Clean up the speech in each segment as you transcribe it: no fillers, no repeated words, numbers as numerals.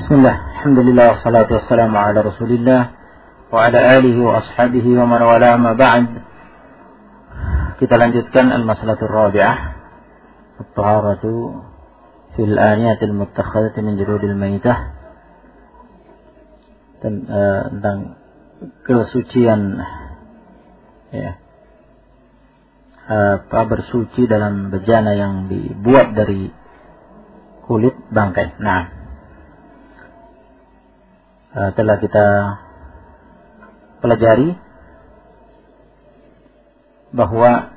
Bismillah, alhamdulillah, wassalatu wassalamu ala rasulillah wa ala alihi wa ashabihi wa man wala ma ba'd. Kita lanjutkan al-mas'alatul rabi'ah, at-taharatu fil aniyatil muttakhadhati min juludil maitah, tentang kesucian bersuci dalam bejana yang dibuat dari kulit bangkai. Nah, telah kita pelajari bahwa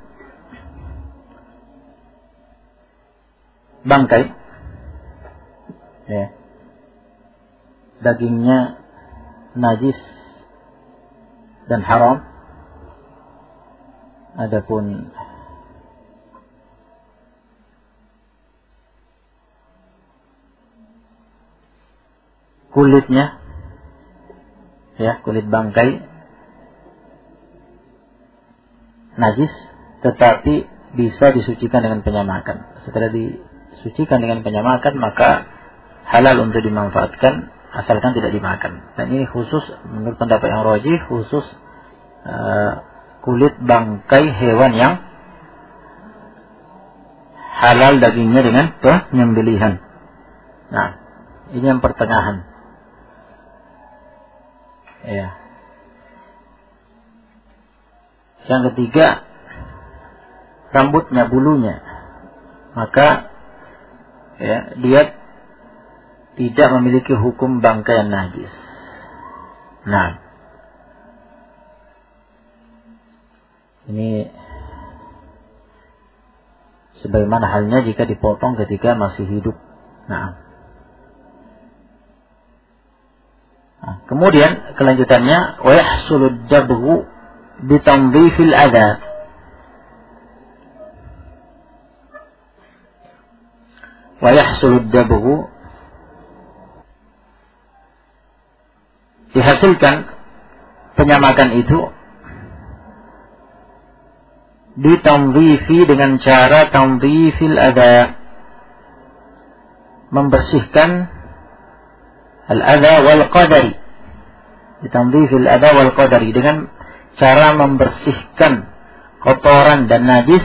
bangkai dagingnya najis dan haram, adapun kulitnya, kulit bangkai najis, tetapi bisa disucikan dengan penyamakan. Setelah disucikan dengan penyamakan, maka halal untuk dimanfaatkan asalkan tidak dimakan. Dan ini khusus menurut pendapat yang rajih, khusus kulit bangkai hewan yang halal dagingnya dengan penyembelihan. Nah, ini yang pertengahan. Yang ketiga, rambutnya, bulunya, maka dia tidak memiliki hukum bangkai yang najis. Nah, ini sebagaimana halnya jika dipotong ketika masih hidup. Kemudian kelanjutannya, wa yahsulud dabghu bi tanzifil adha. Wa yahsulud dabghu, dihasilkan penyamakan itu ditanzifi dengan cara tanzifil adha, membersihkan al-adha wal qadari, ditanzifil adha wal qadari, dengan cara membersihkan kotoran dan najis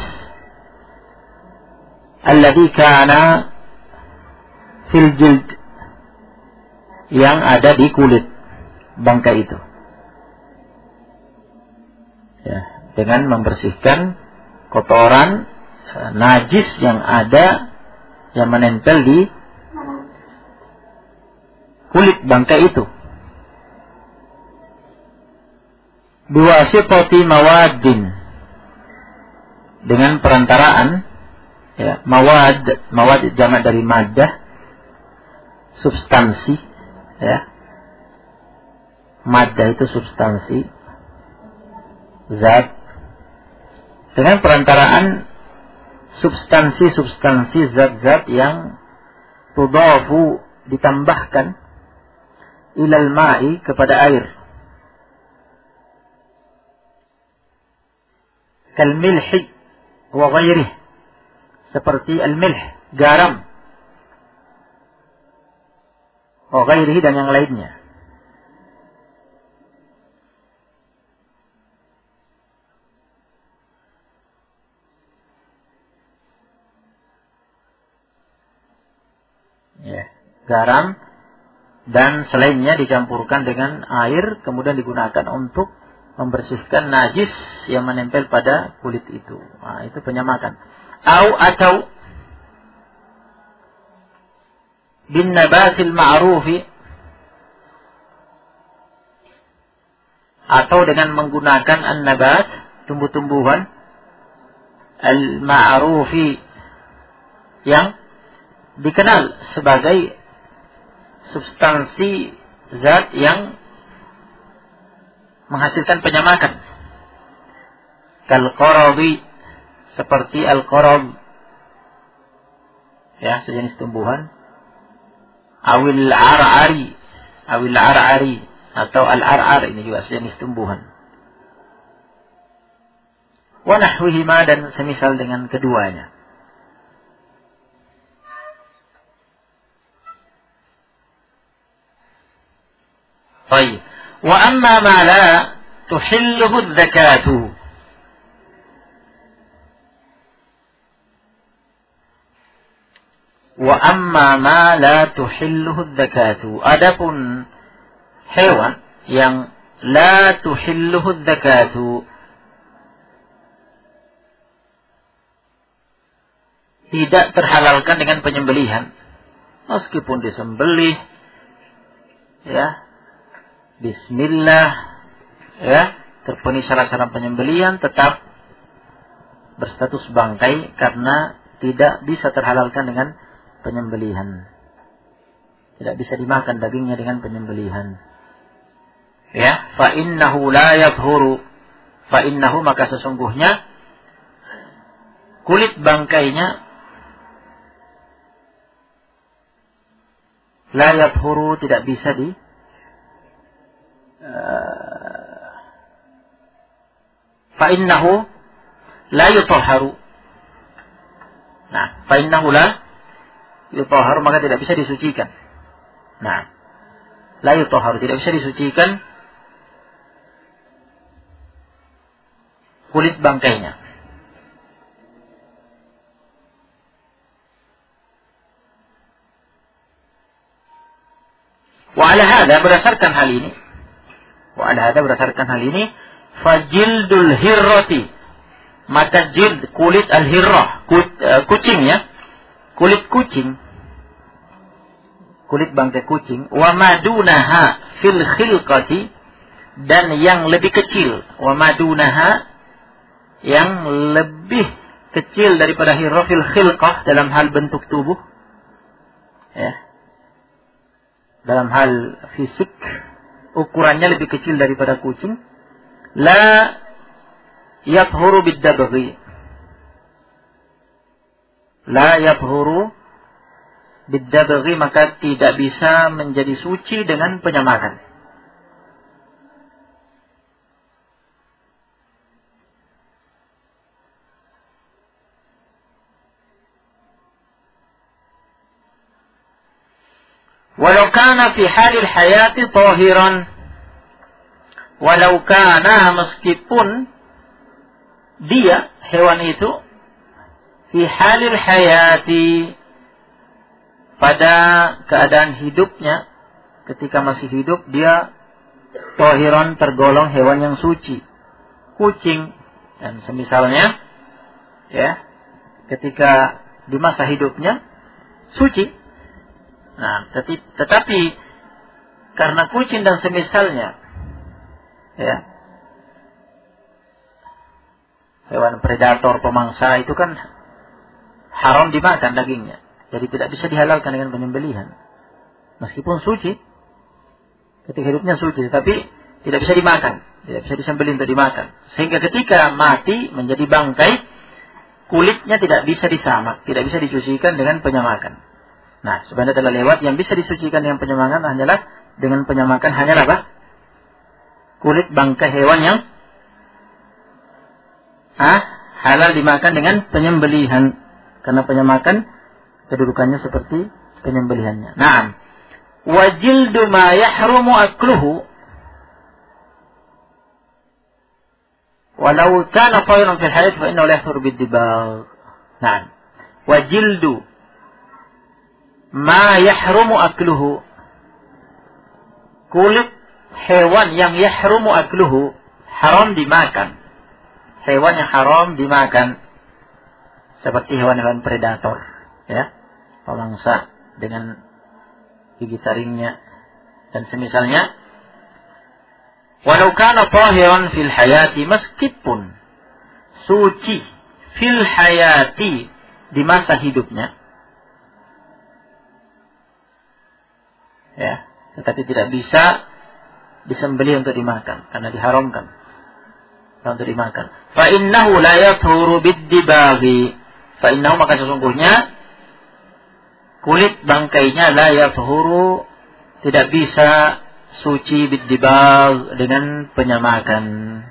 alladhi kana fil jild, yang ada di kulit bangkai itu, dengan membersihkan kotoran najis yang ada, yang menempel di kulit bangkai itu, biwasitati mawaddin, dengan perantaraan mawad jamak dari maddah, substansi, maddah itu substansi, zat, dengan perantaraan substansi zat-zat yang tudafu, ditambahkan, ilal ma'i, kepada air, kal milhi wa ghairih, seperti al-milh, garam, wa ghairih, dan yang lainnya. Garam dan selainnya dicampurkan dengan air, kemudian digunakan untuk membersihkan najis yang menempel pada kulit itu. Nah, itu penyamakan. Atau bin nabatil ma'rufi, atau dengan menggunakan an-nabat, tumbuh-tumbuhan, al-ma'rufi, yang dikenal sebagai substansi zat yang menghasilkan penyamakan, kal qarabi, seperti al-qarab, sejenis tumbuhan, awil ar'ari, atau al-ar'ar, ini juga sejenis tumbuhan, wa nahwihima, dan semisal dengan keduanya. Baik. Wa amma ma la tuhilluhu dzakatu. Wa amma ma la tuhilluhu dzakatu. Adapun hewan yang la tuhilluhu dzakatu, tidak terhalalkan dengan penyembelihan, meskipun disembelih ya bismillah ya, terpenuhi syarat-syarat penyembelihan, tetap berstatus bangkai karena tidak bisa terhalalkan dengan penyembelihan. Tidak bisa dimakan dagingnya dengan penyembelihan. Ya, fa innahu la yadhuru. Fa innahu, maka sesungguhnya kulit bangkainya la yadhuru, tidak bisa fa innahu la yutahharu. Nah, fa innahu la yutahharu, maka tidak bisa disucikan. Nah, la yutahharu, tidak bisa disucikan kulit bangkainya. Wa ala hada, berdasarkan hal ini, fajildul hirrati, maka jild, kulit al-hirrah, kucing ya, kulit kucing, kulit bangkai kucing, wa madunaha fil khilqati, dan yang lebih kecil, wa madunaha, yang lebih kecil daripada hirrah, fil khilqah, dalam hal bentuk tubuh ya, dalam hal fisik ukurannya lebih kecil daripada kucing, la yathuru bid-dabghi, la yathuru bid-dabghi, maka tidak bisa menjadi suci dengan penyamakan. Walau kana fi halil hayati tahiran, walau kana, meskipun dia, hewan itu, fi halil hayati, pada keadaan hidupnya, ketika masih hidup dia tahiran, tergolong hewan yang suci. Kucing dan semisalnya ya, ketika di masa hidupnya suci. Nah, tetapi karena kucing dan semisalnya ya, hewan predator, pemangsa, itu kan haram dimakan dagingnya, jadi tidak bisa dihalalkan dengan penyembelihan. Meskipun suci, ketika hidupnya suci, tetapi tidak bisa dimakan, tidak bisa disembelih untuk dimakan. Sehingga ketika mati menjadi bangkai, kulitnya tidak bisa disamak, tidak bisa dicucikan dengan penyamakan. Nah, sebenarnya telah lewat, yang bisa disucikan dengan penyamakan hanyalah apa? Kulit bangkai hewan yang halal dimakan dengan penyembelihan, karena penyamakan kedudukannya seperti penyembelihannya. Naam. Wa jildu ma yahrumu akluhu walau kana tayran fil hayat fa innahu la yathuru bid-dibagh. Naam. Wa jildu ma yahrumu akluhu, kulit hewan yang yahrumu akluhu, haram dimakan, hewan yang haram dimakan, seperti hewan-hewan predator ya, pemangsa dengan gigi taringnya dan semisalnya. Walau kana tahiran fil hayati, meskipun suci fil hayati, di masa hidupnya ya, tetapi tidak bisa disembelih untuk dimakan karena diharamkan untuk dimakan. Fa innahu la yathuru bid-dibaghi, fa innahu, maka sesungguhnya kulit bangkainya la yathuru, tidak bisa suci bid-dibagh, dengan penyamakan.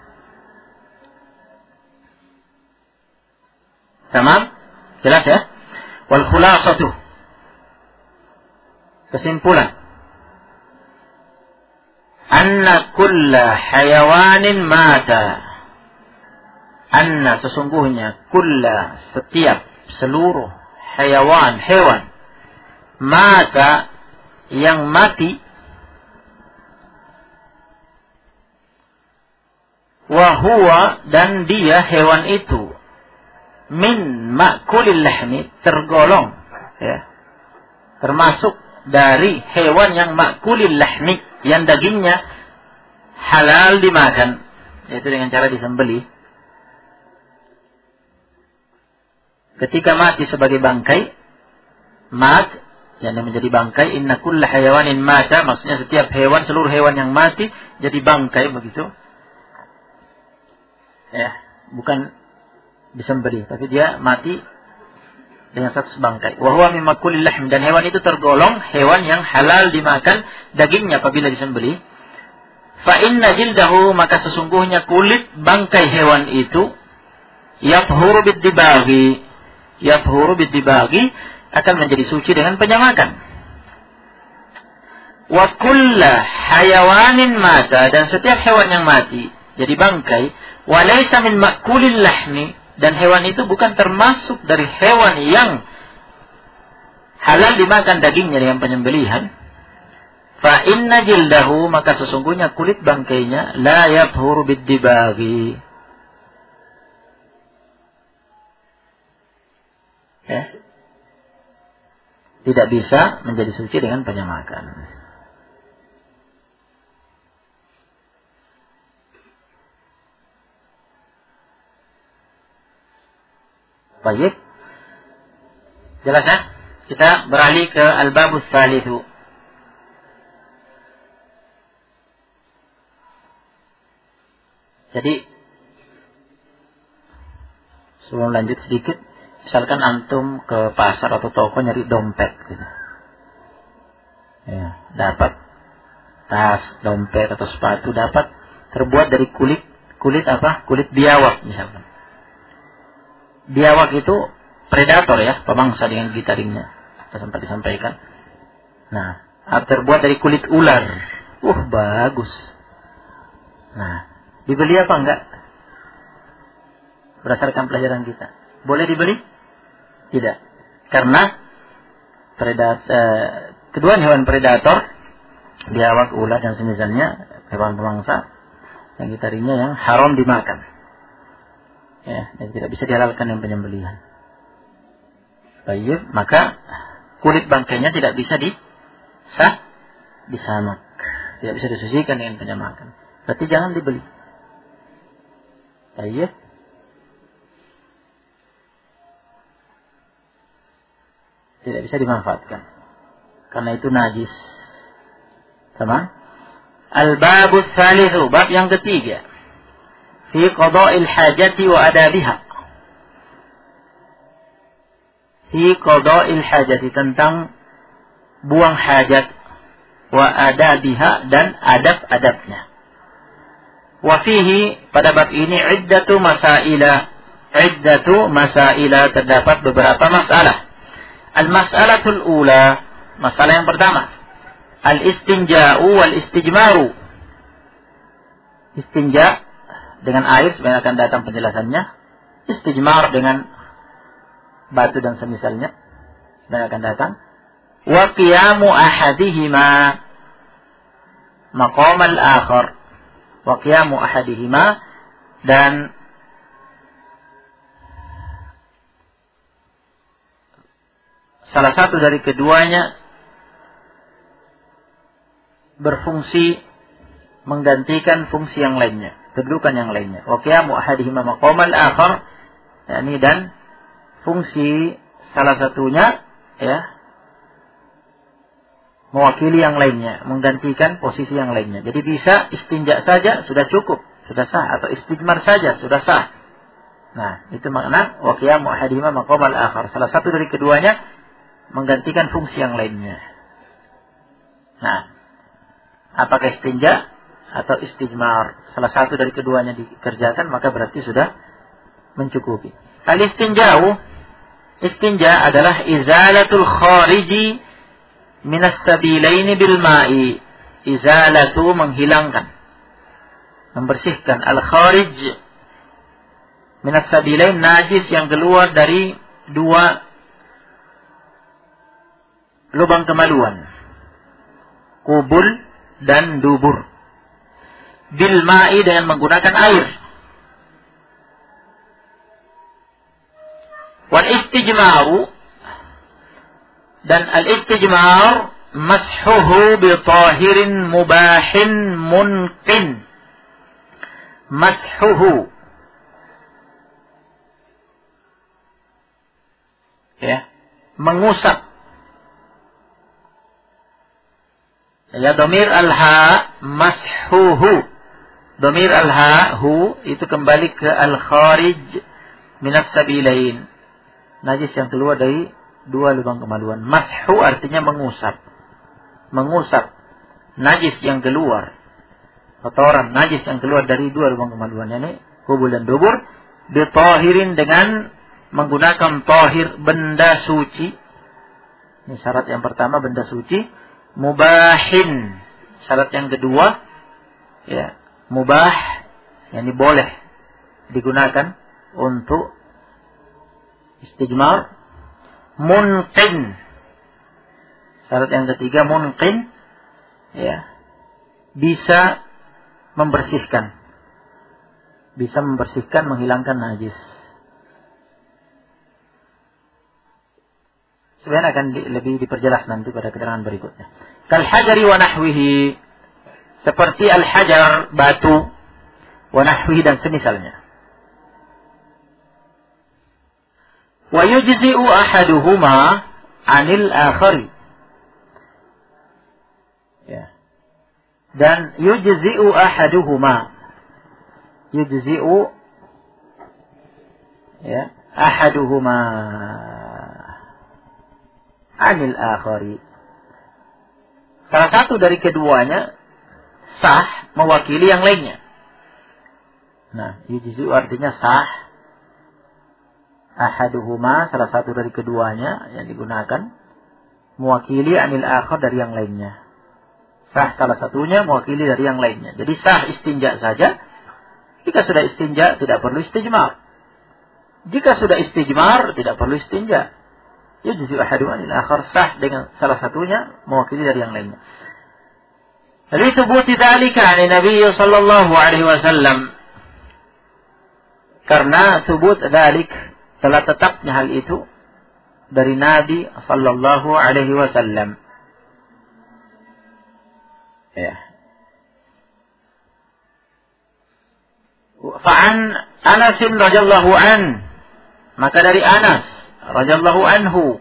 Tamam? Jelas ya? Wal khulasatu, kesimpulan, anna kulla hayawanin mata. Anna sesungguhnya kulla setiap seluruh hewan mata yang mati, wa huwa dan dia hewan itu min ma'kulil lahmi tergolong ya, termasuk dari hewan yang ma'kulil lahmi yang dagingnya halal dimakan, yaitu dengan cara disembelih. Ketika mati sebagai bangkai, yang menjadi bangkai, inna kulla hayawanin mata, maksudnya setiap hewan, seluruh hewan yang mati jadi bangkai begitu. Ya, bukan disembelih, tapi dia mati dengan status bangkai. Wa huwa mimma kulli lahm, dan hewan itu tergolong hewan yang halal dimakan dagingnya apabila disembelih. Fa inna jildahu, maka sesungguhnya kulit bangkai hewan itu yathuru bid-dibaghi akan menjadi suci dengan penyamakan. Wa kulla hayawanin mata, dan setiap hewan yang mati jadi bangkai, wa laysa min ma'kulil lahmi, dan hewan itu bukan termasuk dari hewan yang halal dimakan dagingnya dengan penyembelihan. Fa inna jildahu, maka sesungguhnya kulit bangkainya la yathuru bid-dibaghi. Ya. Tidak bisa menjadi suci dengan penyamakan. Baik. Jelas ya? Kita beralih ke al-babus tsalitsu. Jadi sebelum lanjut sedikit, misalkan antum ke pasar atau toko nyari dompet gitu. Ya, dapat tas, dompet atau sepatu dapat terbuat dari kulit apa? Kulit biawak misalkan. Biawak itu predator ya, pemangsa dengan gitaringnya. Sempat disampaikan. Nah, terbuat dari kulit ular. Bagus. Nah, dibeli apa enggak? Berdasarkan pelajaran kita. Boleh dibeli? Tidak. Karena kedua hewan predator, biawak, ular dan semisalnya, hewan pemangsa yang gitaringnya yang haram dimakan. Ya, dan tidak bisa dihalalkan dengan penyembelihan. Baik, maka kulit bangkainya tidak bisa disamak, tidak bisa disucikan dengan penyamakan. Berarti jangan dibeli. Baik. Tidak bisa dimanfaatkan karena itu najis. Sama? Al-babus tsalitsu, bab yang ketiga. Fi qada'il hajati wa adabiha. Fi qada'il hajati, tentang buang hajat, wa adabiha, dan adab-adabnya. Wa fihi, pada bab ini, iddatu masaila, terdapat beberapa masalah. Al-mas'alatul ula, masalah yang pertama, al-istinja'u wal-istijmaru. Istinja dengan air, sebenarnya akan datang penjelasannya. Istijmar dengan batu dan semisalnya, sebenarnya akan datang. Wa qiyamu ahadihima maqamal akhar. Wa qiyamu ahadihima, dan salah satu dari keduanya berfungsi menggantikan fungsi yang lainnya, kedudukan yang lainnya. Wa qiyamu ahadihima maqamal akhar, yakni dan fungsi salah satunya ya mewakili yang lainnya, menggantikan posisi yang lainnya. Jadi bisa istinja saja sudah cukup, sudah sah, atau istijmar saja sudah sah. Nah, itu makna wa qiyamu ahadihima maqamal akhar. Salah satu dari keduanya menggantikan fungsi yang lainnya. Nah, apakah istinja atau istijmar, salah satu dari keduanya dikerjakan, maka berarti sudah mencukupi. Al-istinja'u, istinja adalah izalatul khariji minas sabilaini bil ma'i. izalatu menghilangkan, membersihkan, al-kharij minas sabilain, najis yang keluar dari dua lubang kemaluan, kubul dan dubur, bil ma'i dengan menggunakan air. Wal istijmaru, dan al-istijmar mashuhu bi tahirin mubahin munqin. Mashuhu, ya, mengusap. Ya, domir al-ha mashuhu. Domir al-ha hu itu kembali ke al-kharij minas sabilain, najis yang keluar dari dua lubang kemaluan. Mashu artinya mengusap. Mengusap najis yang keluar, kotoran najis yang keluar dari dua lubang kemaluan, yakni kubul dan dubur, bitahirin dengan menggunakan tahir, benda suci. Ini syarat yang pertama, benda suci. Mubahin, syarat yang kedua, ya, mubah, yakni boleh digunakan untuk istijmar. Munqin, syarat yang ketiga, munqin, ya, bisa membersihkan, menghilangkan najis. Sebenarnya akan lebih diperjelas nanti pada keterangan berikutnya. Kal hajari wa nahwihi, seperti al hajar, batu, wa nahwihi dan semisalnya. Wa yujzi'u ahaduhuma 'anil akhari. Ya. Dan yujzi'u ahaduhuma. Yujzi'u, ya, ahaduhuma 'anil akhari. Salah satu dari keduanya sah mewakili yang lainnya. Nah, yujzi'u artinya sah. Ahaduhuma, salah satu dari keduanya yang digunakan, mewakili anil akhar, dari yang lainnya. Sah salah satunya mewakili dari yang lainnya. Jadi sah istinja saja. Jika sudah istinja tidak perlu istijmar. Jika sudah istijmar tidak perlu istinja. Yujzi ahaduhuma anil akhar, sah dengan salah satunya mewakili dari yang lainnya. Li thubuti dzalika 'an Nabi sallallahu alaihi wasallam. Karena thubut dzalik, telah tetapnya hal itu dari Nabi sallallahu alaihi wasallam. Ya. Fa'an Anas radhiyallahu an, maka dari Anas radhiyallahu anhu,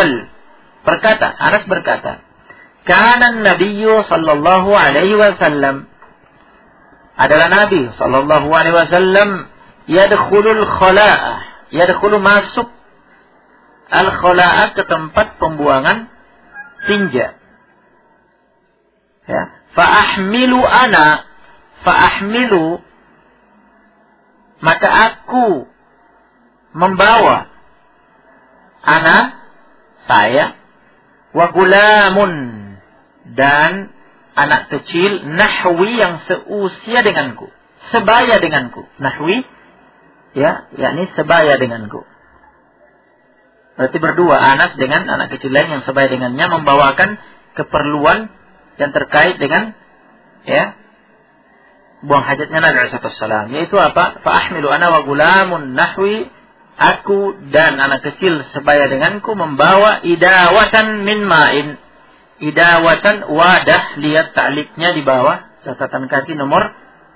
Anas berkata, kana Nabiyyu sallallahu alaihi wasallam, adalah Nabi sallallahu alaihi wasallam, yadkhulul khala'ah, yadkhulu masuk al-khala'ah ke tempat pembuangan tinja. Ya, fa'ahmilu maka aku membawa saya, wa gulamun, dan anak kecil, nahwi yang seusia denganku, sebaya denganku. Nahwi, ya, yakni sebaya denganku. Berarti berdua, Anas dengan anak kecil lain yang sebaya dengannya, membawakan keperluan yang terkait dengan, ya, buang hajatnya Nabi SAW. Yaitu apa? Fa'ahmilu ana wa gulamun nahwi, aku dan anak kecil sebaya denganku membawa idawatan min ma'in. Idawatan, wadah, lihat ta'liknya di bawah catatan kaki nomor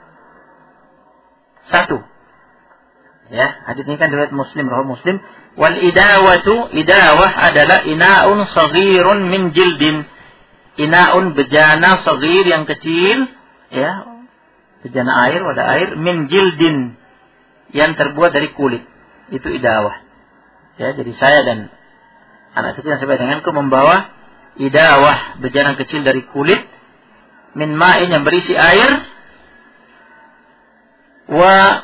1. Ya, hadits ini kan riwayat Muslim, rawi Muslim. Wal idawatu, idawah adalah ina'un saghirun min jildin. Ina'un, bejana saghir yang kecil, ya, bejana air, wadah air, min jildin, yang terbuat dari kulit. Itu idawah. Ya, jadi saya dan anak kecil yang sebaya denganku membawa idawah, bejana kecil dari kulit, min ma'in yang berisi air, wa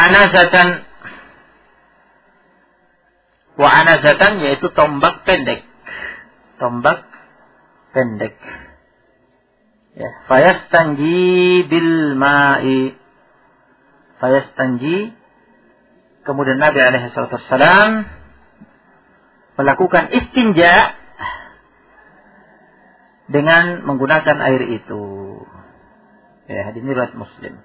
anazatan yaitu tombak pendek. Tombak pendek. Ya, fayastanji bil ma'i. Fayastanji, kemudian Nabi alaihi salatu wassalam melakukan istinja dengan menggunakan air itu. Ya, hadis ini riwayat Muslim.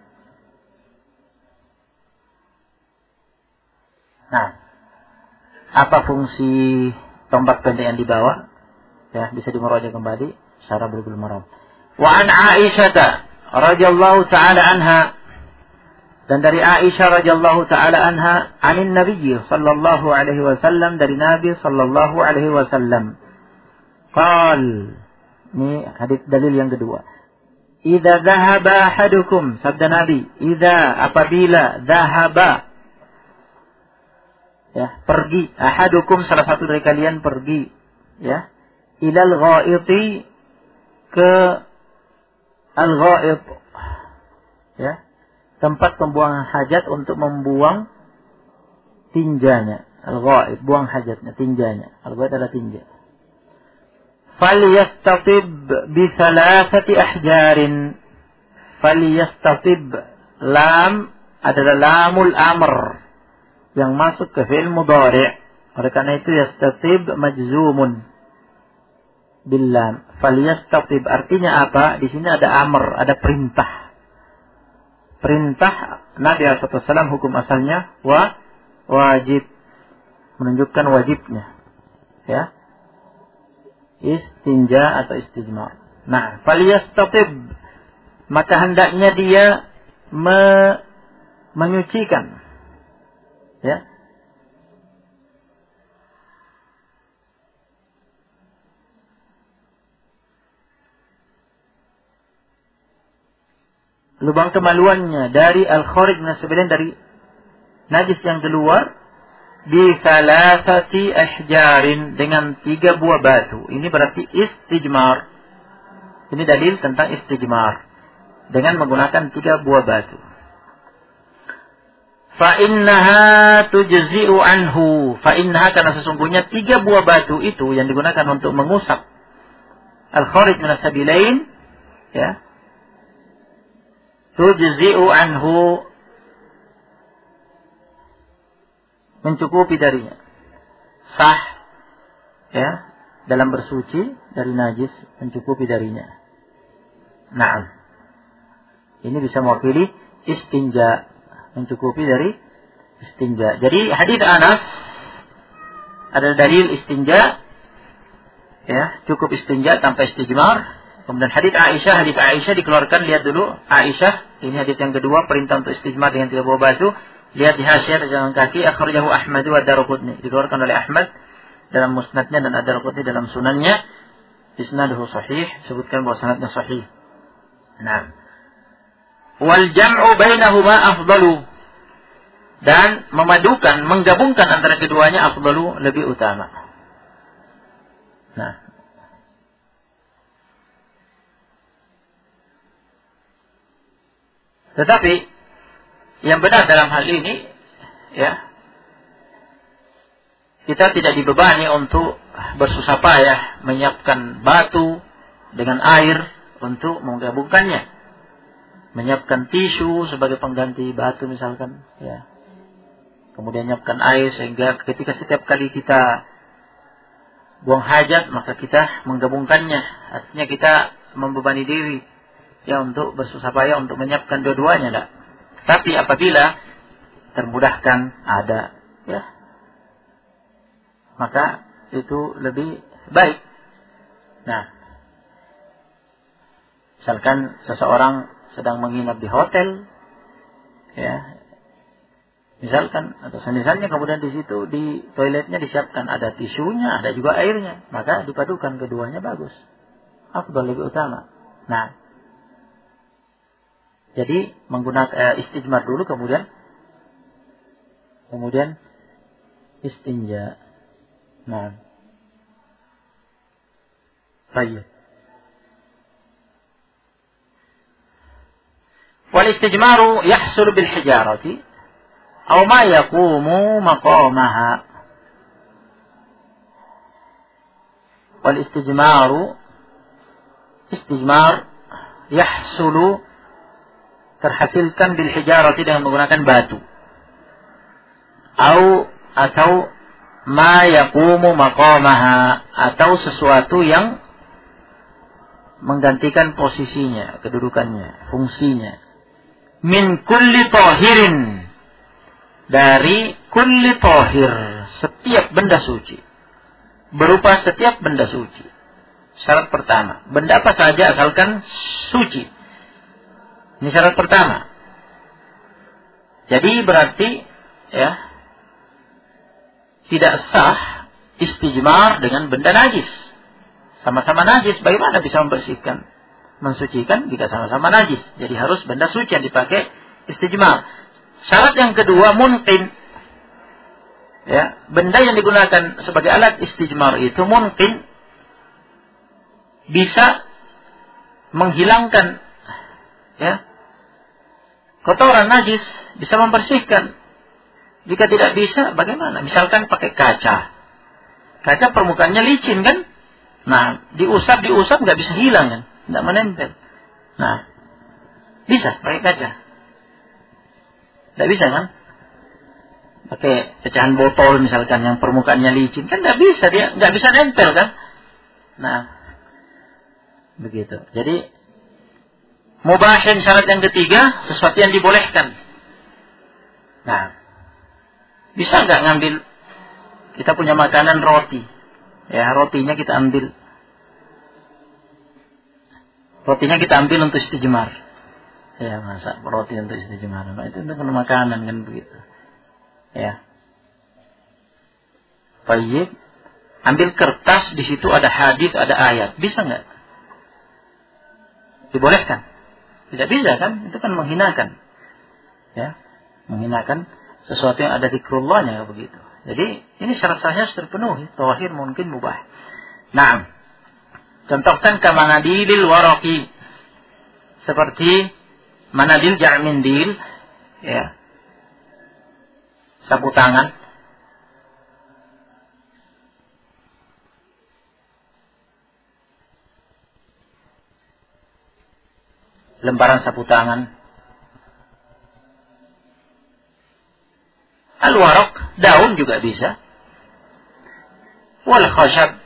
Nah, apa fungsi tombak pendek yang dibawa? Ya, bisa dimurajaah kembali Syarah Bulughul Maram. Wa an Aisyah radhiyallahu taala anha, dan dari Aisyah radhiyallahu taala anha, anin Nabi sallallahu alaihi wasallam, dari Nabi sallallahu alaihi wasallam. Qal, ini hadis dalil yang kedua. Idza dhahaba ahadukum, sabda Nabi, idza, apabila, dhahaba, ya, pergi, ahadukum, salah satu dari kalian pergi, ya, ilal ghaiti, ke al-ghait, ya, tempat pembuangan hajat untuk membuang tinjanya. Al-ghait, buang hajatnya, tinjanya. Al-ghait adalah tinja. Falyastatib bi thalathati ahjarin. Falyastatib, lam adalah lamul amr yang masuk ke fi'il mudhari'. Oleh karena itu yastatib majzumun bil lam. Falyastatib artinya apa? Di sini ada amr, ada perintah. Perintah Nabi sallallahu alaihi wasallam, hukum asalnya wajib, menunjukkan wajibnya. Ya. Istinja atau istijmar. Nah, falyastatib, maka hendaknya dia menyucikan. Ya. Lubang kemaluannya dari al-kharij min as-sabilain, dari najis yang keluar, bi thalathati ahjarin, dengan 3 buah batu. Ini berarti istijmar. Ini dalil tentang istijmar dengan menggunakan 3 buah batu. Fa innaha tujzi'u anhu. Fa innaha, karena sesungguhnya 3 buah batu itu yang digunakan untuk mengusap al-kharij min as-sabilain, ya, tujzi'u anhu, mencukupi darinya, sah, ya, dalam bersuci dari najis, mencukupi darinya. Nah, ini bisa mewakili istinja, mencukupi dari istinja. Jadi hadits Anas adalah dalil istinja, ya, cukup istinja tanpa istijmar. Kemudian hadits Aisyah dikeluarkan, lihat dulu Aisyah, ini hadits yang kedua, perintah untuk istijmar dengan 3 buah batu. Lihat di hasyiah jalan kaki, akhrajahu Ahmad wa Ad-Darqutni, dikeluarkan oleh Ahmad dalam musnadnya dan Ad-Darqutni dalam sunannya. Isnaduhu sahih, sebutkan bahwa sanadnya sahih. Nah, wal jam'u bainahuma afdalu, dan memadukan, menggabungkan antara keduanya, afdalu, lebih utama. Nah, tetapi yang benar dalam hal ini, ya, kita tidak dibebani untuk bersusah payah menyiapkan batu dengan air untuk menggabungkannya, menyiapkan tisu sebagai pengganti batu misalkan, ya, kemudian menyiapkan air sehingga ketika setiap kali kita buang hajat maka kita menggabungkannya. Artinya kita membebani diri, ya, untuk bersusah payah untuk menyiapkan dua-duanya, enggak. Tapi apabila termudahkan ada, ya, maka itu lebih baik. Nah, misalkan seseorang sedang menginap di hotel, ya, misalkan, atau semisalnya, kemudian di situ di toiletnya disiapkan ada tisunya, ada juga airnya, maka dipadukan keduanya, bagus, afdal, lebih utama. Nah, jadi menggunakan istijmar dulu, kemudian istinja. Nah, baik. Wal istijmaru yahsul bil hijarati aw ma yaqumu maqamaha. Wal istijmar yahsulu, terhasilkan bil hijarati, dengan menggunakan batu. Atau ma yaqumu maqamaha, atau sesuatu yang menggantikan posisinya, kedudukannya, fungsinya. Min kulli tahirin, dari kulli tahir, setiap benda suci. Berupa setiap benda suci. Syarat pertama, benda apa saja asalkan suci. Ini syarat pertama. Jadi berarti ya, tidak sah istijmar dengan benda najis. Sama-sama najis, bagaimana bisa membersihkan, mensucikan jika sama-sama najis? Jadi harus benda suci yang dipakai istijmar. Syarat yang kedua, munqin. Ya, benda yang digunakan sebagai alat istijmar itu munqin, bisa menghilangkan ya kotoran najis, bisa membersihkan. Jika tidak bisa, bagaimana? Misalkan pakai kaca. Kaca permukaannya licin kan? Nah, diusap nggak bisa hilang kan? Nggak menempel. Nah, bisa pakai kaca. Nggak bisa kan? Pakai pecahan botol misalkan yang permukaannya licin kan nggak bisa, dia nggak bisa nempel kan? Nah, begitu. Jadi mubahin syarat yang ketiga, sesuatu yang dibolehkan. Nah, bisa nggak ngambil, kita punya makanan roti, ya rotinya kita ambil, untuk istijmar. Ya, masak roti untuk istijmar, nah, itu untuk makanan kan begitu. Ya, baik. Ambil kertas, di situ ada hadis, ada ayat, bisa nggak? Dibolehkan? Tidak bisa kan? Itu kan menghinakan. Ya, menghinakan sesuatu yang ada zikrullahnya begitu. Jadi ini syarat sahnya harus terpenuhi. Tahir mungkin mubah. Nah, contohkan ke manadilil waraqi, seperti manadil ja'mindil, ya, sapu tangan. Lembaran sapu tangan. Al-waraq, daun juga bisa. Wal khashab,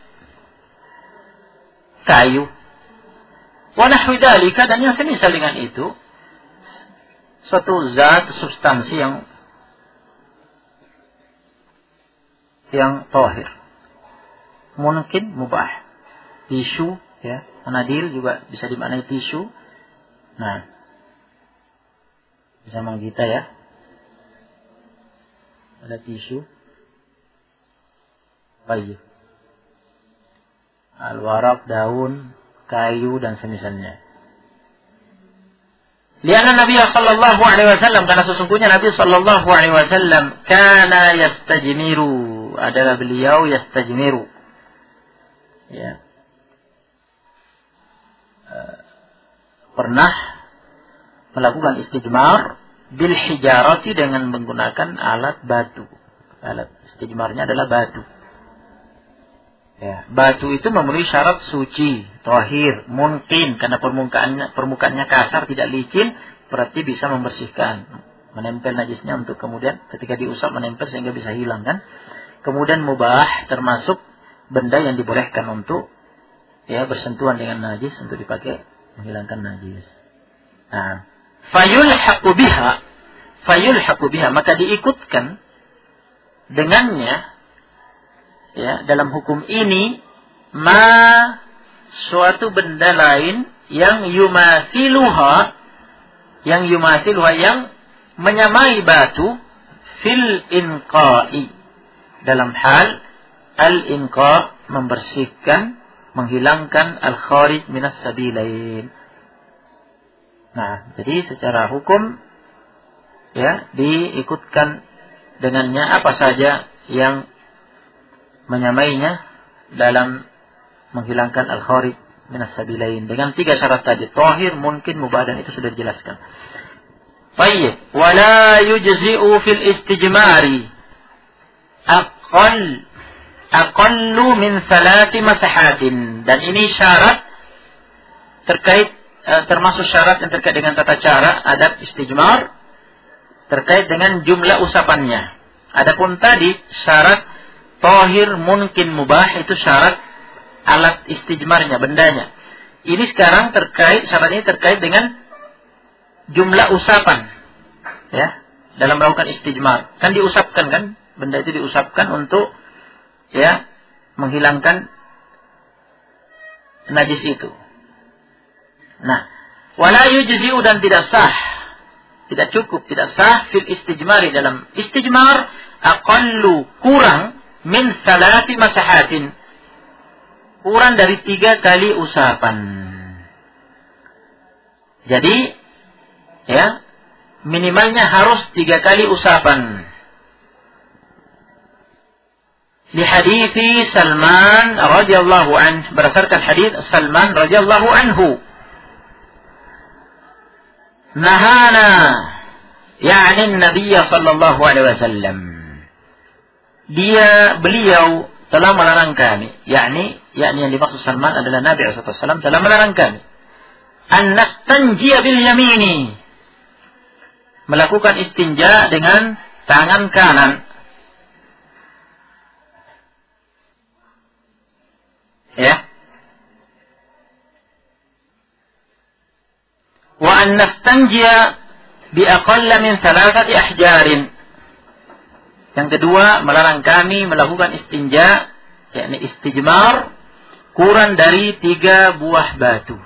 kayu. Wa nahwi dzalika, dan yang semisal dengan itu, suatu zat, substansi yang tahir. Mungkin mubah. Tisu, ya, manadil juga bisa dimaknai tisu. Nah, zaman kita ya, ada tisu, baik, al-waraq, daun, kayu dan semisalnya. Lianna Nabi sallallahu alaihi wasallam, karena sesungguhnya Nabi sallallahu alaihi wasallam kana yastajmiru, adalah beliau yastajmiru. Ya. Pernah melakukan istijmar bil hijarati, dengan menggunakan alat batu. Alat istijmarnya adalah batu. Ya, batu itu memenuhi syarat suci, tahir, mungkin, karena permukaannya kasar, tidak licin, berarti bisa membersihkan, menempel najisnya untuk kemudian ketika diusap menempel sehingga bisa hilang kan. Kemudian mubah, termasuk benda yang dibolehkan untuk ya bersentuhan dengan najis, untuk dipakai menghilangkan najis. Nah, fayulhaqu biha, maka diikutkan dengannya ya dalam hukum ini suatu benda lain yang yumathiluha, yang menyamai batu, fil inqa'i, dalam hal al-inqa', membersihkan, menghilangkan al-kharij minas sabilain. Nah, jadi secara hukum ya diikutkan dengannya apa saja yang menyamainya dalam menghilangkan al-kharij minas sabilain, dengan 3 syarat tadi, tahir, mungkin, mubah, dan itu sudah dijelaskan. Baik, wala yujzi'u fil istijmari aqallu min 3 masahatin, dan ini syarat terkait termasuk syarat yang terkait dengan tata cara adab istijmar terkait dengan jumlah usapannya. Adapun tadi syarat tahir mungkin mubah itu syarat alat istijmarnya, bendanya. Ini sekarang syarat ini terkait dengan jumlah usapan, ya, dalam melakukan istijmar. Kan diusapkan kan, benda itu diusapkan untuk ya menghilangkan najis itu. Nah, wala yujzi'u dan tidak sah, tidak cukup, tidak sah fil istijmari dalam istijmar aqallu kurang min 3 masahatin, kurang dari 3 kali usapan. Jadi ya minimalnya harus 3 kali usapan. Li hadithi Salman radhiyallahu anhu, berdasarkan hadits Salman radhiyallahu anhu, nahana yakni Nabi sallallahu alaihi wasallam, beliau telah melarang kami, yakni yang dimaksud Salman adalah Nabi sallallahu alaihi wasallam telah melarang kami an nastanjiya bil yamini, melakukan istinja dengan tangan kanan. Ya. Wa an nastanjiya bi aqalla min 3 ahjarin. Yang kedua, melarang kami melakukan istinja, yakni istijmar, kurang dari 3 buah batu.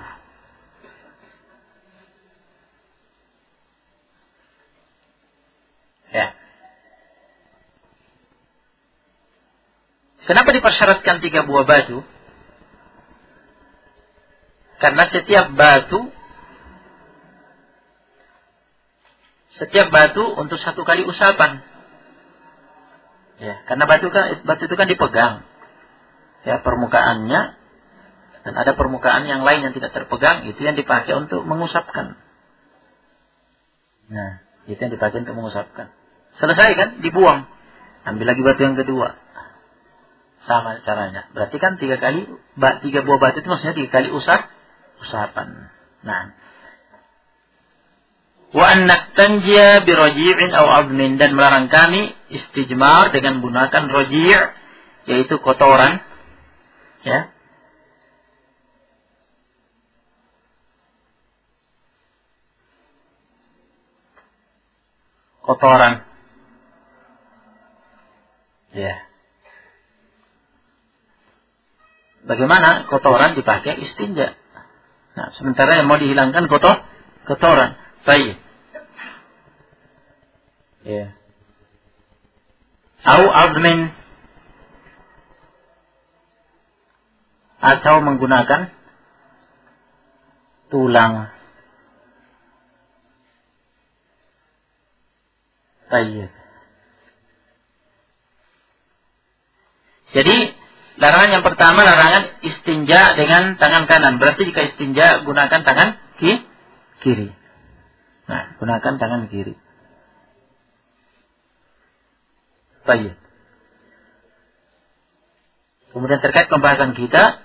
Ya. Kenapa dipersyaratkan 3 buah batu? Karena setiap batu untuk 1 kali usapan. Ya, karena batu itu kan dipegang. Ya, permukaannya, dan ada permukaan yang lain yang tidak terpegang, itu yang dipakai untuk mengusapkan. Nah, itu yang dipakai untuk mengusapkan. Selesai kan, dibuang. Ambil lagi batu yang kedua. Sama caranya. Berarti kan 3 buah batu itu maksudnya 3 kali usapan. Nah, wa an nastanjiya bi raji'in aw 'azmin, dan melarang kami istijmar dengan menggunakan raji', yaitu kotoran, ya. Kotoran. Ya. Bagaimana kotoran dipakai istinja? Nah, sementara yang mau dihilangkan kotoran. Baik. Ya. Au azmin, atau menggunakan tulang. Baik. Jadi larangan yang pertama, larangan istinja dengan tangan kanan. Berarti jika istinja gunakan tangan kiri. Nah, gunakan tangan kiri. Baik. Kemudian terkait pembahasan kita,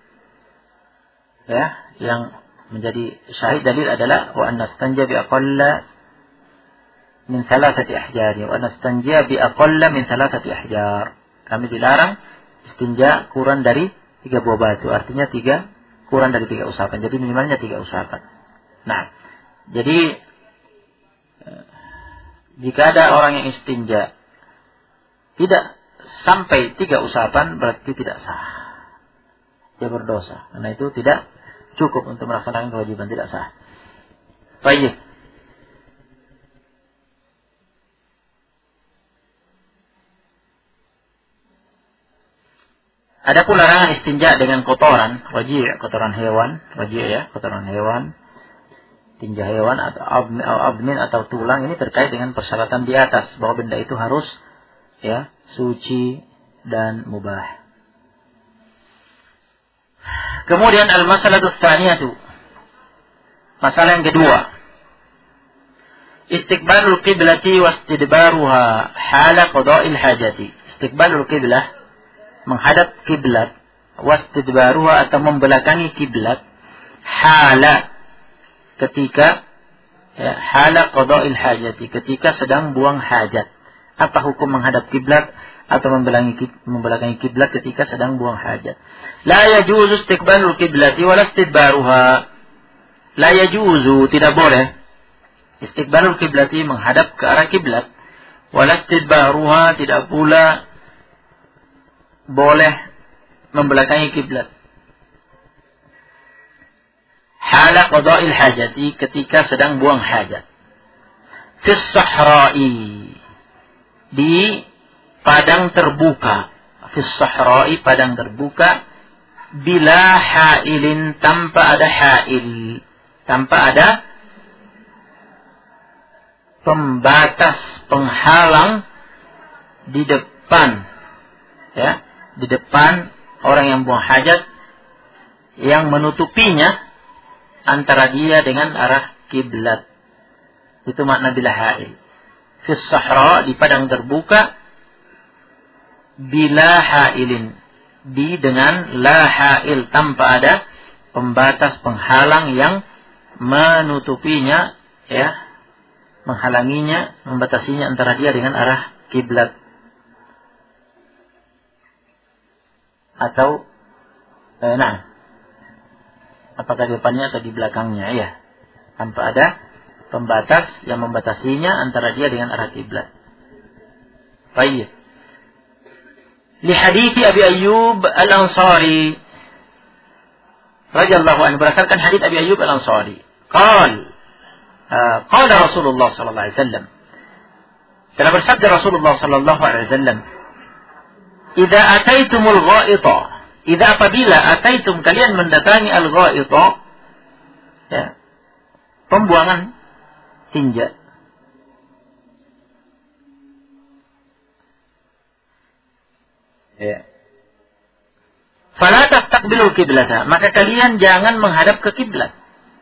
ya, yang menjadi syahid dalil adalah wa annastanja bi aqalla min 3 ahjar, wa annastanja bi aqalla min 3 ahjar. Kami dilarang istinja kurang dari 3 buah batu, artinya kurang dari 3 usapan. Jadi minimalnya 3 usapan. Nah, jadi jika ada orang yang istinja tidak sampai 3 usapan, berarti tidak sah. Dia berdosa. Karena itu tidak cukup untuk melaksanakan kewajiban, tidak sah. Baik. Ada pula larangan istinja dengan kotoran, kotoran hewan, kotoran hewan, tinja hewan atau abmin atau tulang. Ini terkait dengan persyaratan di atas, bahwa benda itu harus ya suci dan mubah. Kemudian al-masalatu tsaniyatu, masalah yang kedua, istiqbalul qiblati wastidbaruha hala qada'il hajati. Istiqbalul qiblah, menghadap kiblat, wastidbaruha atau membelakangi kiblat, hala ketika hala qada'il hajati, ketika sedang buang hajat. Apa hukum menghadap kiblat atau membelakangi kiblat ketika sedang buang hajat? La yajuzu istiqbalul kiblati wala istidbaruha. La yajuzu, tidak boleh. Istiqbalul kiblati, menghadap ke arah kiblat. Wala istidbaruha, tidak pula boleh membelakangi kiblat. Hala qada'il hajati, ketika sedang buang hajat. Fis sahra'i, di padang terbuka. Fis sahra'i, padang terbuka. Bila hailin, tanpa ada hail, tanpa ada pembatas, penghalang di depan, ya, di depan orang yang buang hajat, yang menutupinya antara dia dengan arah kiblat. Itu makna bila hail. Fis sahra, di padang terbuka. Bila hailin, di dengan la hail, tanpa ada pembatas, penghalang yang menutupinya, ya, menghalanginya, membatasinya antara dia dengan arah kiblat. Atau apakah di depannya atau di belakangnya, ya, tanpa ada pembatas yang membatasinya antara dia dengan arah kiblat. Baik. Li hadithi Abi Ayyub Al-Ansari radhiyallahu anhu, berdasarkan hadits Abi Ayyub Al-Ansari, qala Rasulullah sallallahu alaihi wasallam, telah bersabda Rasulullah sallallahu alaihi wasallam, "Idza ataitumul gha'ita," idza, apabila, ataitum, kalian mendatangi al-gha'ita, ya, pembuangan tinja. Ya. Fala tastaqbilul qiblata, maka kalian jangan menghadap ke kiblat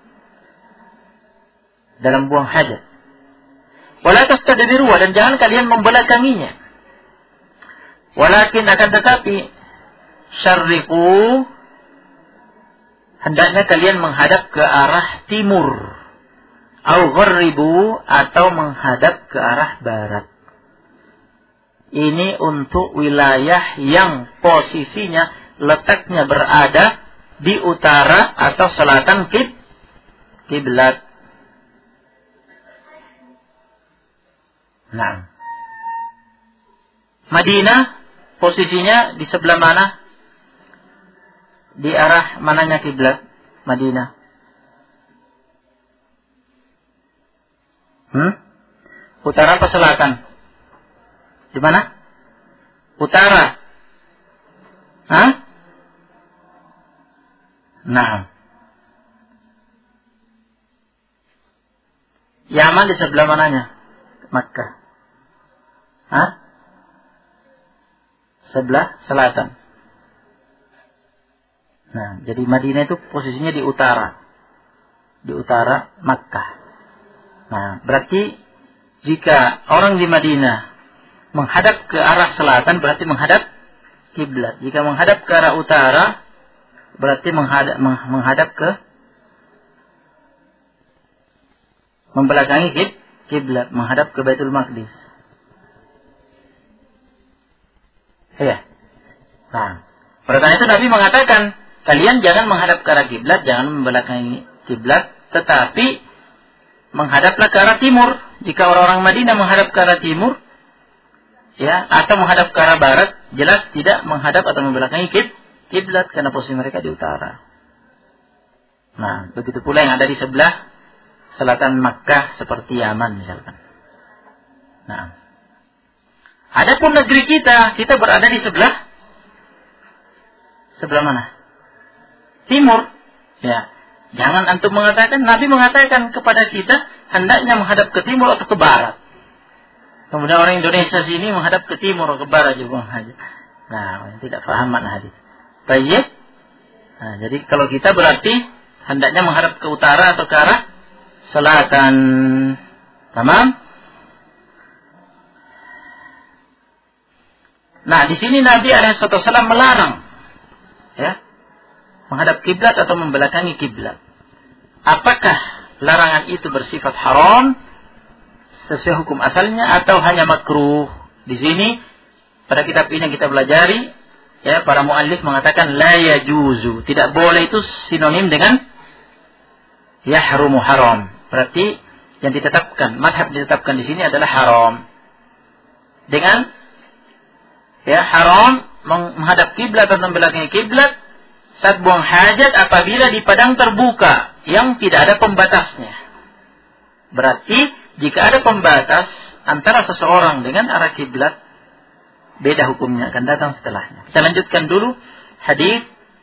dalam buang hajat. Wala tastadbiru, dan jangan kalian membelakanginya. Walakin, akan tetapi, syarriqu, hendaknya kalian menghadap ke arah timur. Au gharribu, atau menghadap ke arah barat. Ini untuk wilayah yang posisinya, letaknya berada di utara atau selatan kiblat. Nah, Madinah posisinya di sebelah mana? Di arah mananya kiblat Madinah? Utara apa selatan? Di mana? Utara. Hah? Nah. Yaman di sebelah mananya? Makkah. Hah? Sebelah selatan. Nah, jadi Madinah itu posisinya di utara. Di utara Makkah. Nah, berarti jika orang di Madinah menghadap ke arah selatan, berarti menghadap kiblat. Jika menghadap ke arah utara, berarti menghadap ke, membelakangi kiblat, menghadap ke Baitul Maqdis. Ya. Nah, pada saat itu Nabi mengatakan, kalian jangan menghadap ke arah kiblat, jangan membelakangi kiblat, tetapi menghadaplah ke arah timur. Jika orang-orang Madinah menghadap ke arah timur, ya, atau menghadap ke arah barat, jelas tidak menghadap atau membelakangi kiblat, karena posisi mereka di utara. Nah, begitu pula yang ada di sebelah selatan Makkah seperti Yaman misalkan. Nah, adapun negeri kita berada di sebelah mana? Timur. Ya, jangan antum mengatakan, Nabi mengatakan kepada kita hendaknya menghadap ke timur atau ke barat. Kemudian orang Indonesia sini menghadap ke timur atau ke barat juga saja. Nah, tidak paham makna hadis. Baik. Nah, jadi kalau kita berarti hendaknya menghadap ke utara atau ke arah selatan. Tamam? Nah, di sini Nabi SAW melarang, ya, menghadap kiblat atau membelakangi kiblat. Apakah larangan itu bersifat haram sesuai hukum asalnya atau hanya makruh. Di sini pada kitab ini kita pelajari, ya, para muallif mengatakan la yajuzu, tidak boleh itu sinonim dengan yahrumu, haram. Berarti yang ditetapkan, mazhab ditetapkan di sini adalah haram. Dengan ya haram menghadap kiblat atau membelakangi kiblat saat buang hajat apabila di padang terbuka yang tidak ada pembatasnya. Berarti jika ada pembatas antara seseorang dengan arah kiblat, beda hukumnya akan datang setelahnya. Kita lanjutkan dulu hadis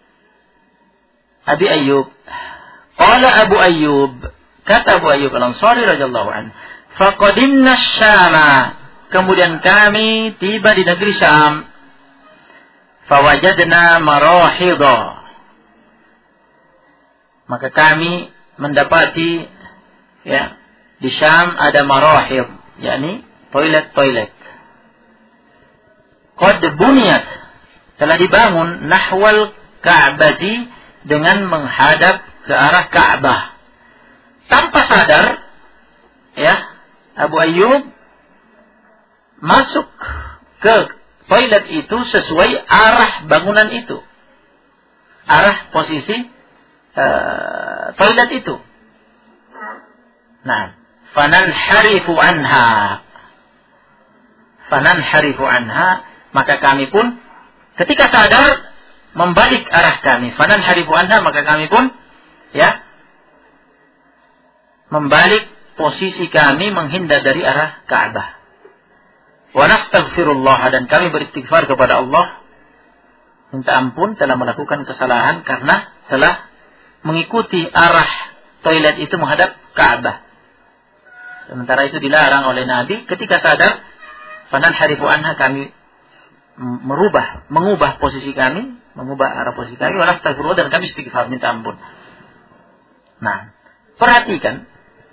Abi Ayyub. Qala Abu Ayyub, kata Abu Ayyub Al-Ansari radhiyallahu anhu, faqadimna Syama, kemudian kami tiba di negeri Syam. Fawajadna marahidha, maka kami mendapati, ya, di Syam ada marahid, yakni toilet-toilet. Qad buniyat, telah dibangun nahwal Ka'bati, dengan menghadap ke arah Ka'bah. Tanpa sadar, ya, Abu Ayyub masuk ke toilet itu sesuai arah bangunan itu, arah posisi toilet itu. Nah, fananharifu anha, maka kami pun ketika sadar membalik arah kami. Fananharifu anha, maka kami pun, ya, membalik posisi kami menghindar dari arah Ka'bah. Wa nastaghfirullah, dan kami beristighfar kepada Allah, minta ampun telah melakukan kesalahan karena telah mengikuti arah toilet itu menghadap Ka'bah. Sementara itu dilarang oleh Nabi. Ketika sadar, fananharifu anha, kami mengubah posisi kami, mengubah arah posisi kami, wa nastaghfirullah, dan kami istighfar, minta ampun. Nah, perhatikan,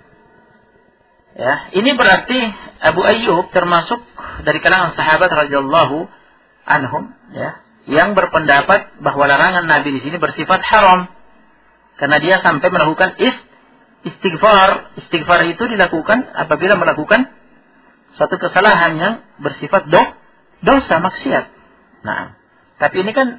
ya, ini berarti Abu Ayyub termasuk dari kalangan sahabat radhiyallahu anhum, ya, yang berpendapat bahwa larangan Nabi di sini bersifat haram, karena dia sampai melakukan istighfar. Istighfar itu dilakukan apabila melakukan suatu kesalahan yang bersifat dosa, maksiat. Nah, tapi ini kan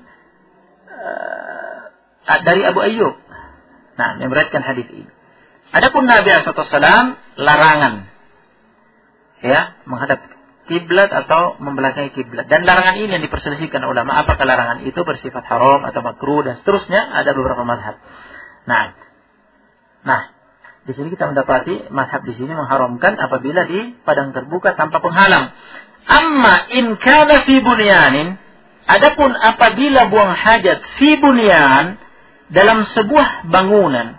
dari Abu Ayyub, nah, yang meriwayatkan hadis ini. Adapun Nabi SAW larangan, ya, menghadap kiblat atau membelakangi kiblat. Dan larangan ini yang diperselisihkan ulama, apakah larangan itu bersifat haram atau makruh dan seterusnya, ada beberapa mazhab. Nah, di sini kita mendapati mazhab di sini mengharamkan apabila di padang terbuka tanpa penghalang. Amma in kana fi bunyanin, adapun apabila buang hajat fi bunyan, dalam sebuah bangunan,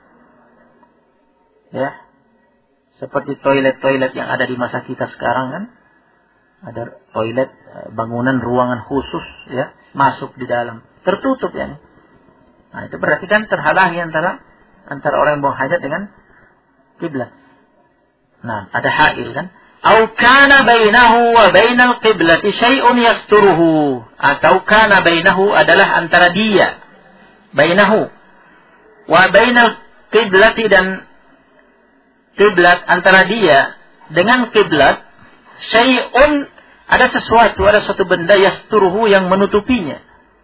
ya, seperti toilet-toilet yang ada di masa kita sekarang kan, ada toilet bangunan ruangan khusus, ya, masuk di dalam tertutup, ya. Nah, itu berarti kan terhalangi antara orang yang buang hajat dengan kiblat. Nah, ada hail kan, au kana bainahu wa bainal qiblati syai'un yasturuhu, atau kana bainahu adalah antara dia, bainahu wa bainal qiblati, dan kiblat, antara dia dengan kiblat, syai'un, ada suatu benda, yasturuhu, yang menutupinya.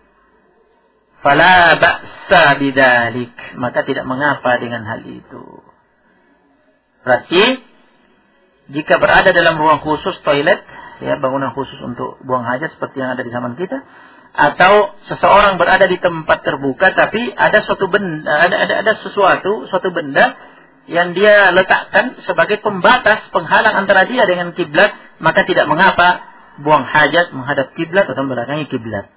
Fala ba'sa bidzalik, maka tidak mengapa dengan hal itu. Berarti jika berada dalam ruang khusus toilet, ya, bangunan khusus untuk buang hajat seperti yang ada di zaman kita, atau seseorang berada di tempat terbuka tapi ada suatu benda yang dia letakkan sebagai pembatas, penghalang antara dia dengan kiblat, maka tidak mengapa buang hajat menghadap kiblat atau membelakangi kiblat.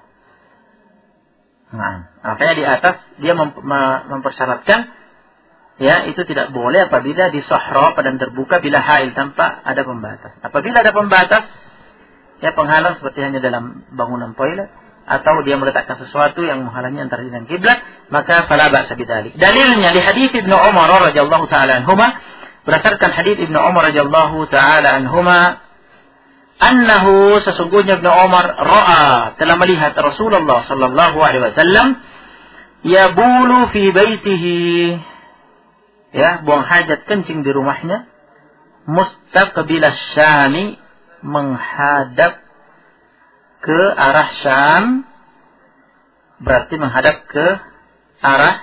Nah, makanya di atas dia mempersyaratkan, ya, itu tidak boleh apabila di sahra, padang terbuka, bila hail, tanpa ada pembatas. Apabila ada pembatas, ya, penghalang seperti hanya dalam bangunan toilet, atau dia meletakkan sesuatu yang menghalangi antara dia dan kiblat, maka fala ba'sa bidzalik. Dalilnya di hadis Ibnu Umar radhiyallahu taala anhuma, berdasarkan hadis Ibnu Umar radhiyallahu taala anhuma, annahu, sesungguhnya Ibnu Umar ra'a, telah melihat Rasulullah sallallahu alaihi wasallam yabulu fi baitihi, ya, buang hajat kencing di rumahnya, mustaqbilas Syami, menghadap ke arah Syam, berarti menghadap ke arah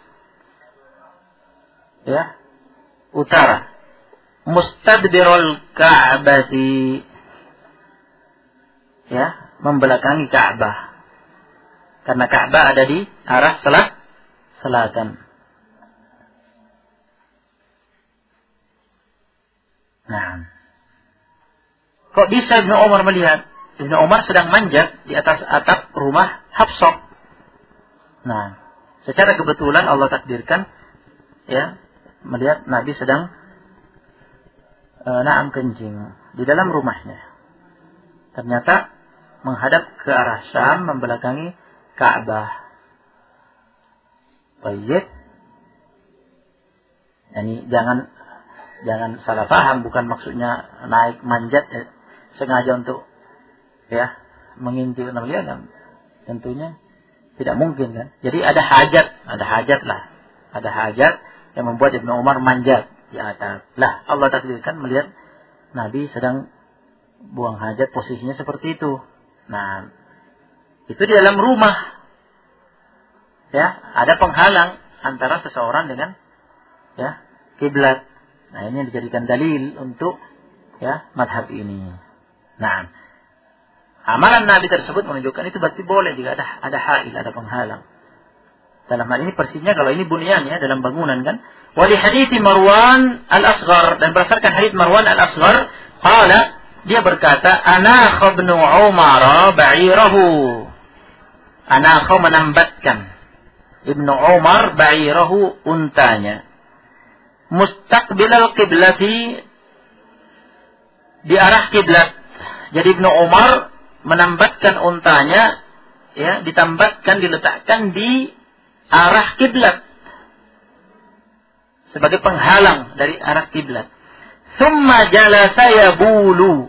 ya utara. Mustadbirul Ka'bati, ya, membelakangi Ka'bah. Karena Ka'bah ada di arah selatan. Nah, kok bisa Ibnu Umar melihat? Ibnu Umar sedang manjat di atas atap rumah Hafsah. Nah, secara kebetulan Allah takdirkan, ya, melihat Nabi sedang naam kencing di dalam rumahnya. Ternyata menghadap ke arah Syam, membelakangi Ka'bah. Baik. Yani jangan salah paham, bukan maksudnya naik manjat sengaja untuk ya mengintip melihat, tentunya tidak mungkin kan. Jadi ada hajat yang membuat Ibnu Umar manjat di atas. Lah, Allah takdirkan melihat Nabi sedang buang hajat, posisinya seperti itu. Nah, itu di dalam rumah. Ya, ada penghalang antara seseorang dengan ya kiblat. Nah, ini dijadikan dalil untuk ya madhab ini. Nah, amalan Nabi tersebut menunjukkan itu berarti boleh jika ada hail, ada penghalang. Dalam hal ini persisnya kalau ini bunyan ya, dalam bangunan kan. Wa li hadithi Marwan al-Asghar, dan berdasarkan hadits Marwan al-Asghar, qala, dia berkata, ana khabnu Umar ba'irahu. Ana khaw menambatkan Ibnu Umar ba'irahu, untanya. Mustaqbilal qiblati, di arah kiblat. Jadi Ibnu Umar menambatkan untanya, ya, diletakkan di arah kiblat sebagai penghalang dari arah kiblat. Thumma jalasa yabulu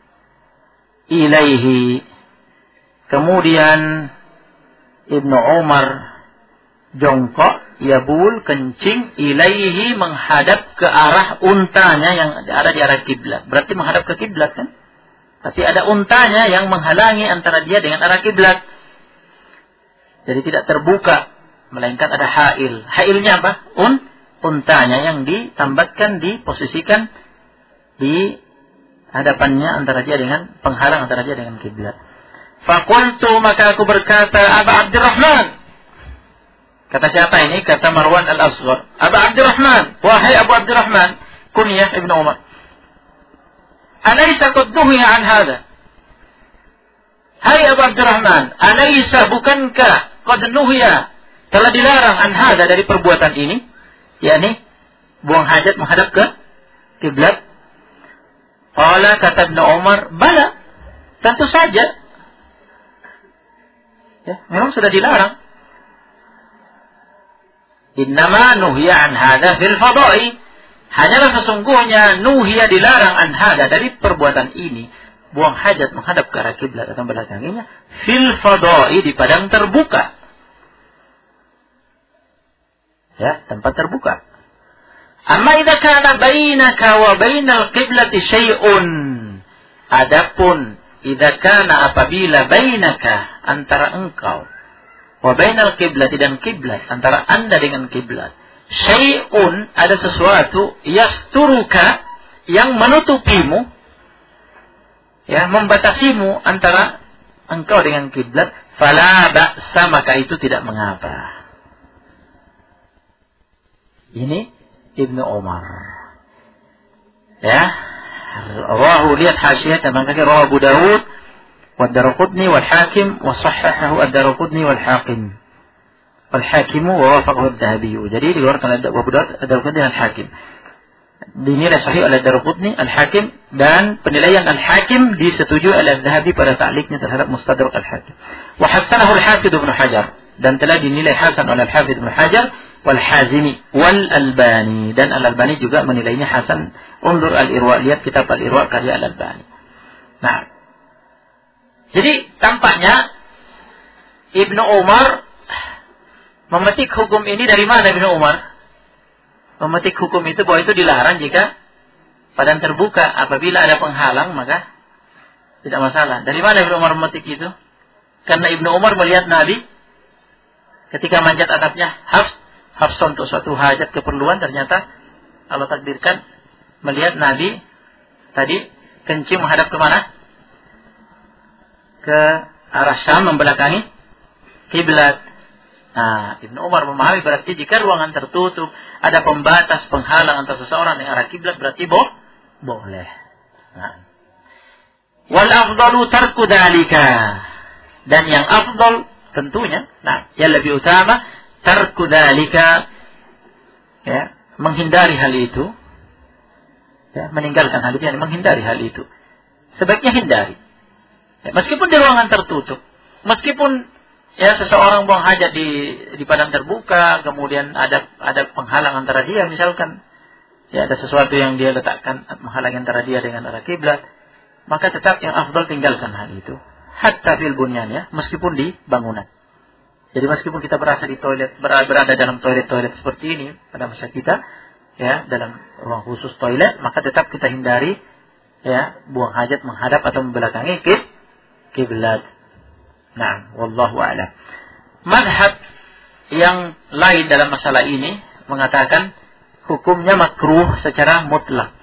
ilaihi. Kemudian Ibnu Umar jongkok, yabul, kencing, ilaihi, menghadap ke arah untanya yang ada di arah kiblat. Berarti menghadap ke kiblat kan? Tapi ada untanya yang menghalangi antara dia dengan arah kiblat. Jadi tidak terbuka, melainkan ada hail. Hailnya apa? Untanya yang ditambatkan, diposisikan di hadapannya antara dia dengan penghalang antara dia dengan kiblat. Faqultu, maka aku berkata, Aba Abdurrahman. Kata siapa ini? Kata Marwan al-Asghar. Aba Abdurrahman, wahai Abu Abdurrahman, kunyah Ibnu Umar. Alaysa qad nuhiya an hadha? Hai Abu Abdurrahman, alaysa, bukankah qad nuhiya, telah dilarang an hadha, dari perbuatan ini, yakni buang hajat menghadap ke kiblat? Qala, kata Ibnu Umar, bala, tentu saja. Ya, memang sudah dilarang. Innama nuhiya an hadha fil fada'i, hanyalah sesungguhnya nuhiya, dilarang, an hadha, dari perbuatan ini, buang hajat menghadap ke arah kiblat atau belakanginya, fil fada'i, di padang terbuka. Ya, tempat terbuka. Amma idza kana bainaka wa bainal qiblati syai'un. Adapun idza kana, apabila bainaka, antara engkau, wa bainal qiblati, dan kiblat, antara anda dengan kiblat, syai'un, ada sesuatu, yasturuka, yang menutupimu, ya, membatasimu antara engkau dengan kiblat, fala ba'sa, maka itu tidak mengapa. Ini Ibnu Umar. Ya, rawahu, lihat hasyiah, makanya rawahu Abu Dawud wa Ad-Darqutni wal Hakim wa sahhahahu Ad-Darqutni wal Hakim. Wal Hakim wa wafaqahu Adz-Dzahabi. Jadi dikeluarkan oleh Abu Dawud, Ad-Darqutni dan Hakim. Dinilai sahih oleh Ad-Darqutni, Al-Hakim, dan penilaian Al-Hakim disetujui oleh Adz-Dzahabi pada ta'liqnya terhadap Mustadrak Al-Hakim. Wa hasanahu Al-Hafidz Ibnu Hajar, dan telah dinilai hasan oleh Al-Hafidz Ibnu Hajar, wal Hazimi wal Albani, dan Al-Albani juga menilainya hasan. Undur Al-Irwa, lihat kitab Al-Irwa karya Al-Albani. Nah, jadi tampaknya Ibnu Umar memetik hukum ini dari mana Ibnu Umar? memetik hukum itu bahwa itu dilarang jika padang terbuka. Apabila ada penghalang maka tidak masalah. Dari mana Ibnu Umar memetik itu? Karena Ibnu Umar melihat Nabi ketika manjat atapnya Hafs untuk suatu hajat keperluan, ternyata Allah takdirkan melihat Nabi tadi kencing menghadap kemana? Ke arah Syam, membelakangi kiblat. Nah, Ibnu Umar memahami berarti jika ruangan tertutup, ada pembatas, penghalang antara seseorang dengan arah kiblat, berarti boleh. Nah. Wal afdalu tarku dzalika. Dan yang afdal tentunya, yang lebih utama tarku dzalika, ya, menghindari hal itu. Ya, meninggalkan hal itu, menghindari hal itu. Sebaiknya hindari. Ya, meskipun di ruangan tertutup, meskipun ya seseorang buang hajat di padang terbuka, kemudian ada penghalang antara dia, misalkan ya ada sesuatu yang dia letakkan menghalangi antara dia dengan arah kiblat, maka tetap yang afdal tinggalkan hal itu. Hatta fil bunyan, ya, meskipun di bangunan. Jadi meskipun kita berada di toilet, berada dalam toilet seperti ini pada masa kita, ya, dalam ruang khusus toilet, maka tetap kita hindari ya buang hajat menghadap atau membelakangi kiblat. Nah, wallahu a'lam. Madhab yang lain dalam masalah ini mengatakan hukumnya makruh secara mutlak.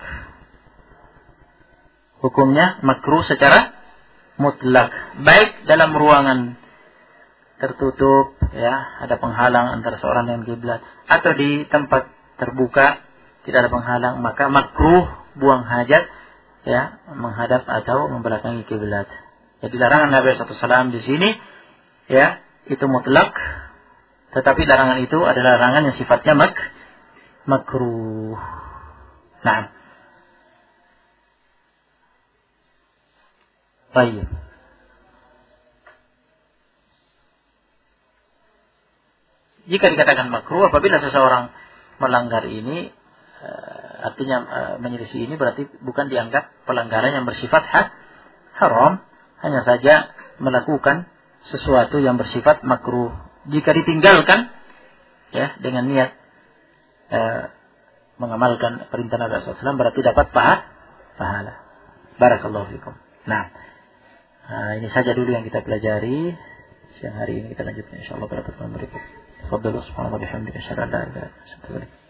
Hukumnya makruh secara mutlak, baik dalam ruangan tertutup, ya, ada penghalang antara seorang dengan kiblat, atau di tempat terbuka tidak ada penghalang, maka makruh buang hajat, ya, menghadap atau membelakangi kiblat. Jadi larangan Nabi SAW di sini, ya, itu mutlak, tetapi larangan itu adalah larangan yang sifatnya makruh. Nah, baik. Jika dikatakan makruh apabila seseorang melanggar ini, artinya menyelisih ini, berarti bukan dianggap pelanggaran yang bersifat haram. Hanya saja melakukan sesuatu yang bersifat makruh. Jika ditinggalkan, ya, dengan niat mengamalkan perintah Nabi SAW, berarti dapat pahala. Barakallahu fikum. Nah, ini saja dulu yang kita pelajari siang hari ini. Kita lanjutkan insyaallah pada pertemuan berikut. Fadhlu subhanahu wa bihamdihi asyhadu an la ilaha illa anta astaghfiruka wa atubu ilaik.